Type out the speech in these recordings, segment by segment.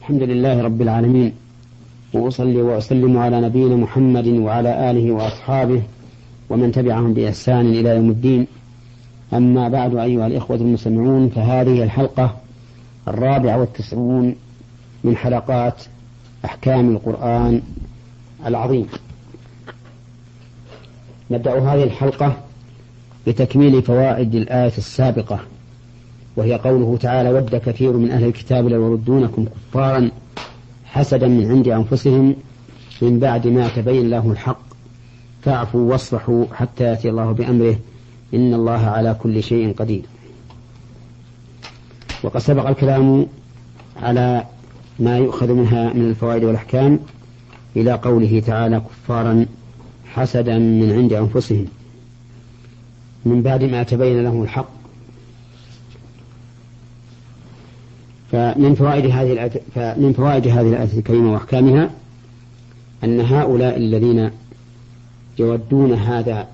الحمد لله رب العالمين، وأصلي وأسلم على نبينا محمد وعلى آله وأصحابه ومن تبعهم بإحسان إلى يوم الدين. أما بعد، أيها الإخوة المستمعون، فهذه الحلقة 94 من حلقات أحكام القرآن العظيم. نبدأ هذه الحلقة بتكميل فوائد الآية السابقة، وهي قوله تعالى: ود كثير من أهل الكتاب لو يردونكم كفارا حسدا من عند أنفسهم من بعد ما تبين له الحق فاعفوا واصفحوا حتى يأتي الله بأمره إن الله على كل شيء قدير. وقد سبق الكلام على ما يؤخذ منها من الفوائد والأحكام إلى قوله تعالى: كفارا حسدا من عند أنفسهم من بعد ما تبين لهم الحق. فمن فوائد هذه الآية الكريمة وأحكامها أن هؤلاء الذين يودون هذا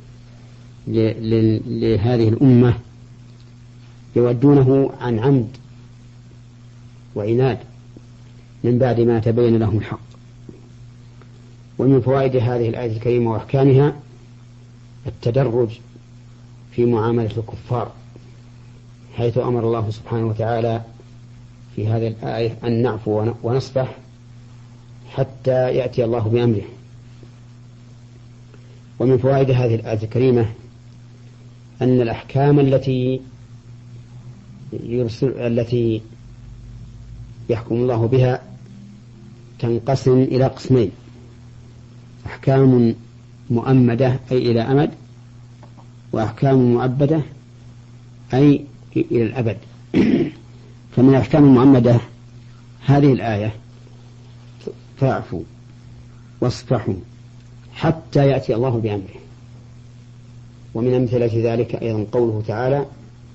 لهذه الأمة يودونه عن عمد وعناد من بعد ما تبين لهم الحق. ومن فوائد هذه الآية الكريمة وأحكامها التدرج في معاملة الكفار، حيث أمر الله سبحانه وتعالى في هذه الآية أن نعفو ونصفح حتى يأتي الله بأمره. ومن فوائد هذه الآية الكريمة أن الأحكام التي يحكم الله بها تنقسم إلى قسمين: أحكام مؤمدة أي إلى أمد، وأحكام مؤبدة أي إلى الأبد. فمن الأحكام المؤمدة هذه الآية: فاعفوا واصفحوا حتى يأتي الله بأمره. ومن أمثلة ذلك أيضا قوله تعالى: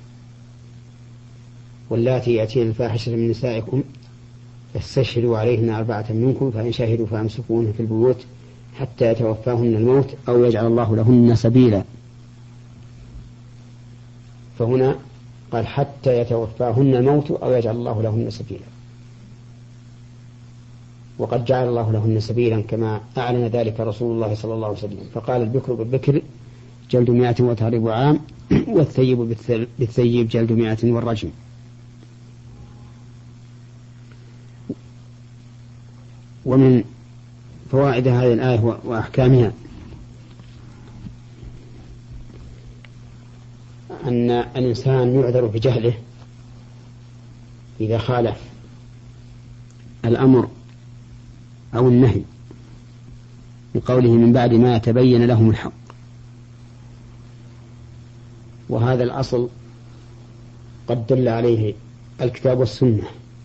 واللاتي يأتين الفاحشة من نسائكم فاستشهدوا عليهن 4 منكم فإن شهدوا فأمسكوهن في البيوت حتى يتوفاهن الموت أو يجعل الله لهن سبيلا. فهنا قال: حتى يتوفاهن الموت أو يجعل الله لهن سبيلا، وقد جعل الله لهن سبيلا كما أعلن ذلك رسول الله صلى الله عليه وسلم، فقال: البكر بالبكر جلد 100 وتغريب عام، والثيب بالثيب جلد 100 والرجم. ومن فوائد هذه الآية وأحكامها أن الإنسان يعذر بجهله إذا خالف الأمر أو النهي، بقوله من بعد ما تبين لهم الحق. وهذا الأصل قد دل عليه الكتاب والسنة.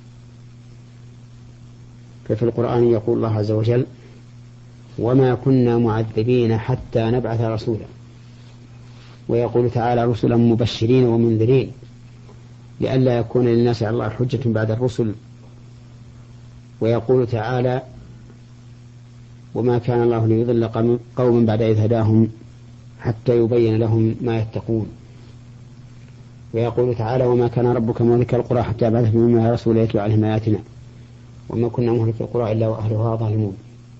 ففي القرآن يقول الله عز وجل: وما كنا معذبين حتى نبعث رسولا. ويقول تعالى: رسلا مبشرين ومنذرين لئلا يكون للناس على الله حجة بعد الرسل. ويقول تعالى: وما كان الله ليضل قوما بعد إذ هداهم حتى يبين لهم ما يتقون. ويقول تعالى: وما كان ربك مهلك القرى حتى يبعث في أمها رسولا يتلو عليهم آياتنا وما كنا مهلك القرى إلا وأهلها ظالمون.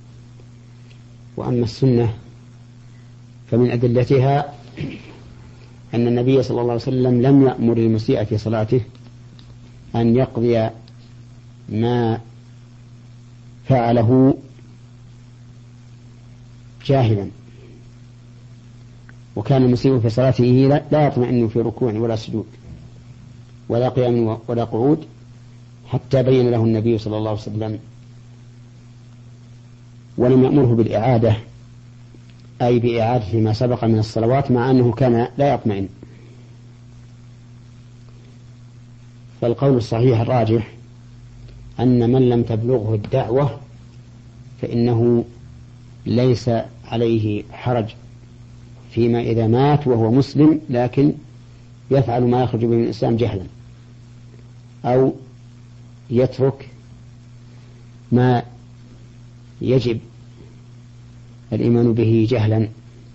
وأما السنة فمن أدلتها أن النبي صلى الله عليه وسلم لم يأمر المسيء في صلاته أن يقضي ما فعله جاهلا، وكان المسيء في صلاته لا يطمئن في ركوع ولا سجود ولا قيام ولا قعود حتى بين له النبي صلى الله عليه وسلم، ولم يأمره بالإعادة أي بإعادة ما سبق من الصلوات، مع أنه كان لا يطمئن. فالقول الصحيح الراجح أن من لم تبلغه الدعوة فإنه ليس عليه حرج فيما إذا مات وهو مسلم، لكن يفعل ما يخرج به من الإسلام جهلا، أو يترك ما يجب الإيمان به جهلا.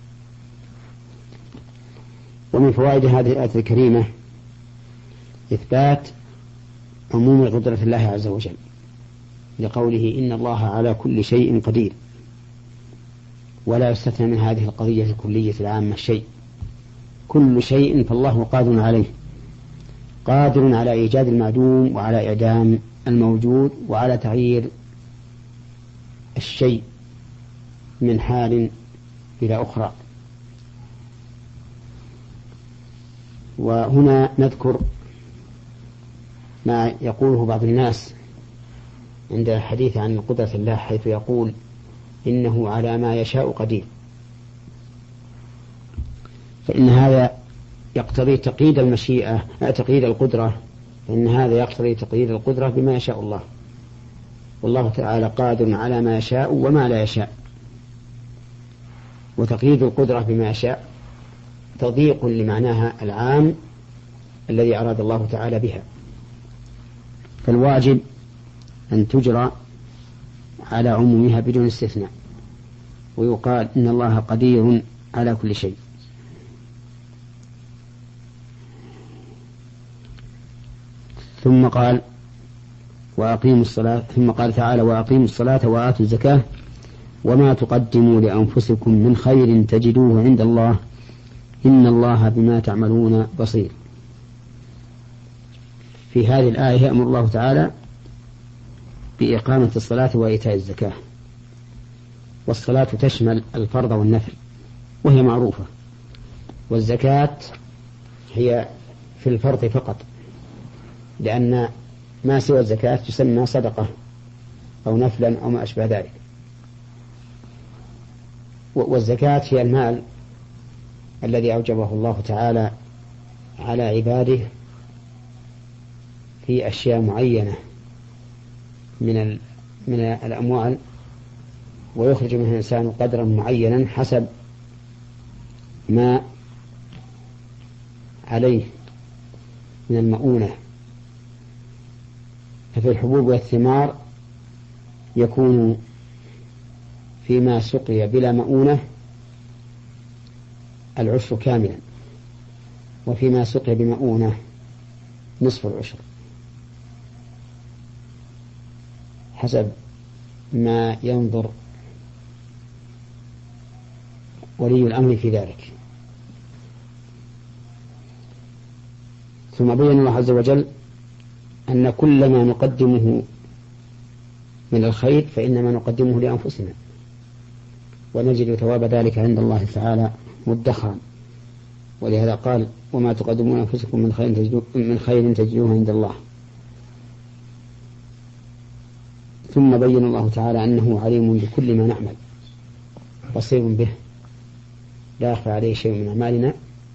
ومن فوائد هذه الآية الكريمة إثبات عموم قدرة الله عز وجل، لقوله إن الله على كل شيء قدير، ولا يستثنى من هذه القضية الكلية العامة شيء، كل شيء فالله قادر عليه، قادر على إيجاد المعدوم وعلى إعدام الموجود وعلى تغيير الشيء من حال إلى أخرى. وهنا نذكر ما يقوله بعض الناس عند الحديث عن قدرة الله، حيث يقول إنه على ما يشاء قدير، فإن هذا يقتضي تقييد المشيئة، تقييد القدرة، فإن هذا يقتضي تقييد القدرة بما يشاء الله، والله تعالى قادر على ما يشاء وما لا يشاء. وتقييد القدرة بما يشاء تضييق لمعناها العام الذي أراد الله تعالى بها، فالواجب أن تجرى على عمومها بدون استثناء، ويقال إن الله قدير على كل شيء. ثم قال وأقيموا الصلاة، ثم قال تعالى وأقيموا الصلاة وآتوا الزكاة وما تقدموا لأنفسكم من خير تجدوه عند الله إن الله بما تعملون بصير. في هذه الآية يأمر الله تعالى بإقامة الصلاة وإيتاء الزكاة، والصلاة تشمل الفرض والنفل وهي معروفة، والزكاة هي في الفرض فقط، لأن ما سوى الزكاة تسمى صدقة أو نفلا أو ما أشبه ذلك. والزكاة هي المال الذي أوجبه الله تعالى على عباده في أشياء معينة من الأموال، ويخرج منها الإنسان قدرا معينا حسب ما عليه من المؤونة. ففي الحبوب والثمار يكون فيما سقي بلا مؤونة العشر كاملا، وفيما سقي بمؤونة نصف العشر، حسب ما ينظر ولي الأمر في ذلك. ثم بين الله عز وجل أن كل ما نقدمه من الخير فإنما نقدمه لأنفسنا، ونجد ثواب ذلك عند الله تعالى مدخرا، ولهذا قال وما تقدمون أنفسكم من خير تجدوه عند الله. ثم بين الله تعالى أنه عليم بكل ما نعمل بصير به، لا يخفى عليه شيء من أعمالنا.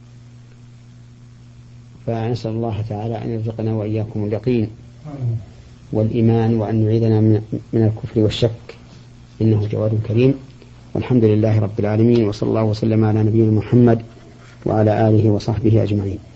فنسأل الله تعالى أن يرزقنا وإياكم اليقين والإيمان، وأن يعيذنا من الكفر والشك، إنه جواد كريم. والحمد لله رب العالمين، وصلى الله وسلم على نبينا محمد وعلى آله وصحبه أجمعين.